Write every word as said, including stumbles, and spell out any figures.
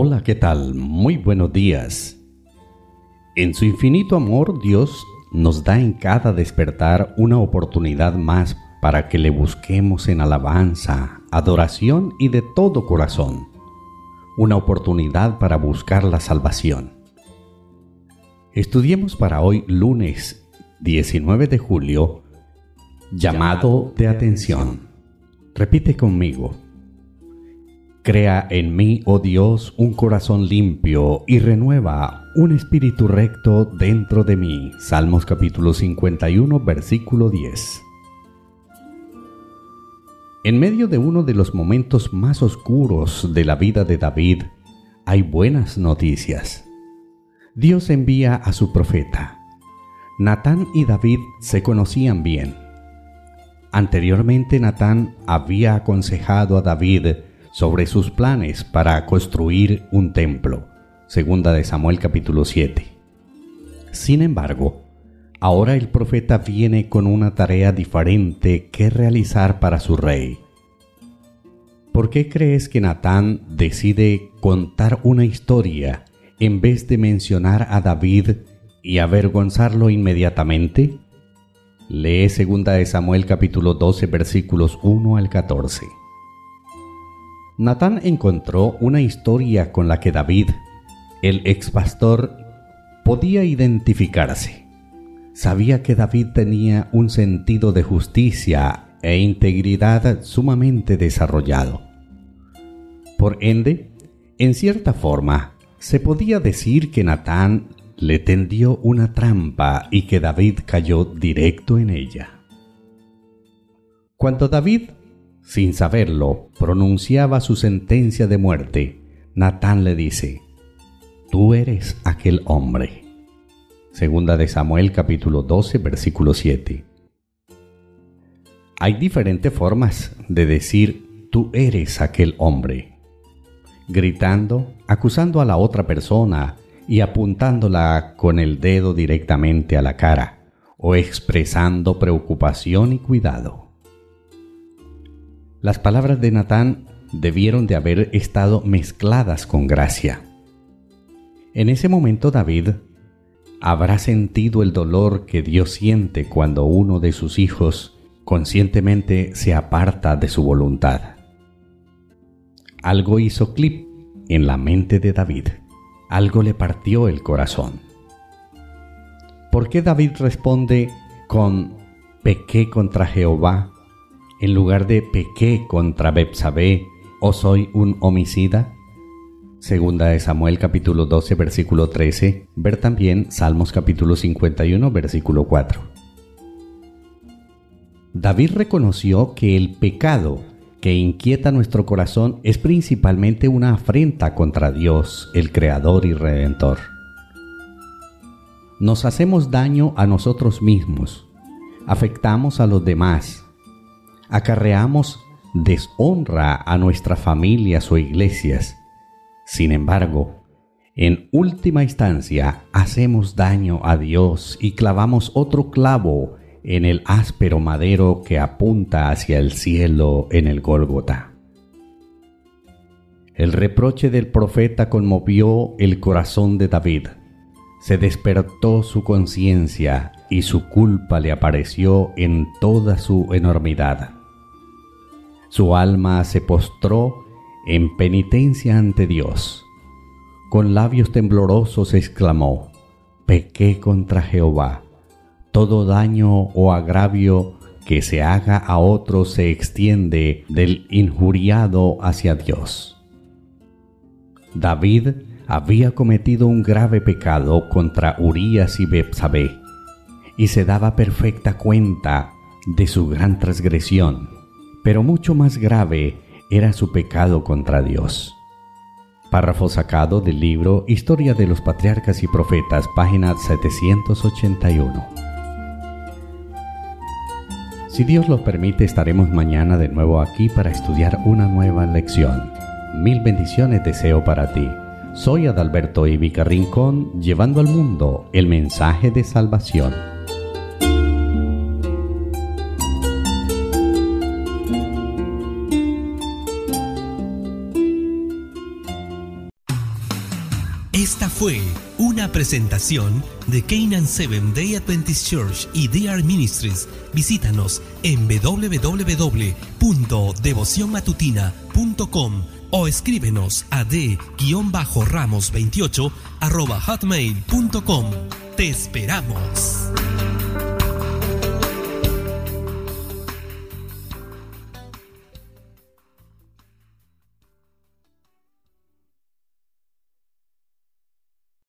Hola, ¿qué tal? Muy buenos días. En su infinito amor, Dios nos da en cada despertar una oportunidad más para que le busquemos en alabanza, adoración y de todo corazón. Una oportunidad para buscar la salvación. Estudiemos para hoy, lunes diecinueve de julio, llamado de atención. Repite conmigo. Crea en mí, oh Dios, un corazón limpio y renueva un espíritu recto dentro de mí. Salmos capítulo cincuenta y uno, versículo diez. En medio de uno de los momentos más oscuros de la vida de David, hay buenas noticias. Dios envía a su profeta. Natán y David se conocían bien. Anteriormente, Natán había aconsejado a David sobre sus planes para construir un templo, segunda de Samuel capítulo siete. Sin embargo, ahora el profeta viene con una tarea diferente que realizar para su rey. ¿Por qué crees que Natán decide contar una historia en vez de mencionar a David y avergonzarlo inmediatamente? Lee segunda de Samuel capítulo doce, versículos uno al catorce. Natán encontró una historia con la que David, el expastor, podía identificarse. Sabía que David tenía un sentido de justicia e integridad sumamente desarrollado. Por ende, en cierta forma, se podía decir que Natán le tendió una trampa y que David cayó directo en ella. Cuando David, sin saberlo, pronunciaba su sentencia de muerte, Natán le dice: «Tú eres aquel hombre». Segunda de Samuel capítulo doce, versículo siete. Hay diferentes formas de decir «tú eres aquel hombre», gritando, acusando a la otra persona y apuntándola con el dedo directamente a la cara, o expresando preocupación y cuidado. Las palabras de Natán debieron de haber estado mezcladas con gracia. En ese momento David habrá sentido el dolor que Dios siente cuando uno de sus hijos conscientemente se aparta de su voluntad. Algo hizo clic en la mente de David. Algo le partió el corazón. ¿Por qué David responde con «pequé contra Jehová» en lugar de «pequé contra Betsabé» o «soy un homicida»? Segunda de Samuel capítulo doce, versículo trece. Ver también Salmos capítulo cincuenta y uno, versículo cuatro. David reconoció que el pecado que inquieta nuestro corazón es principalmente una afrenta contra Dios, el Creador y Redentor. Nos hacemos daño a nosotros mismos, afectamos a los demás, acarreamos deshonra a nuestras familias o iglesias. Sin embargo, en última instancia, hacemos daño a Dios y clavamos otro clavo en el áspero madero que apunta hacia el cielo en el Gólgota. El reproche del profeta conmovió el corazón de David. Se despertó su conciencia y su culpa le apareció en toda su enormidad. Su alma se postró en penitencia ante Dios. Con labios temblorosos exclamó: «Pequé contra Jehová». Todo daño o agravio que se haga a otro se extiende del injuriado hacia Dios. David había cometido un grave pecado contra Urías y Betsabé, y se daba perfecta cuenta de su gran transgresión, pero mucho más grave era su pecado contra Dios. Párrafo sacado del libro Historia de los Patriarcas y Profetas, página setecientos ochenta y uno. Si Dios lo permite, estaremos mañana de nuevo aquí para estudiar una nueva lección. Mil bendiciones deseo para ti. Soy Adalberto Ivica Rincón, llevando al mundo el mensaje de salvación. Esta fue una presentación de Canaan Seventh Day Adventist Church y D R Ministries. Visítanos en doble u doble u doble u punto devoción matutina punto com o escríbenos a d ramos veintiocho arroba hotmail punto com. Te esperamos.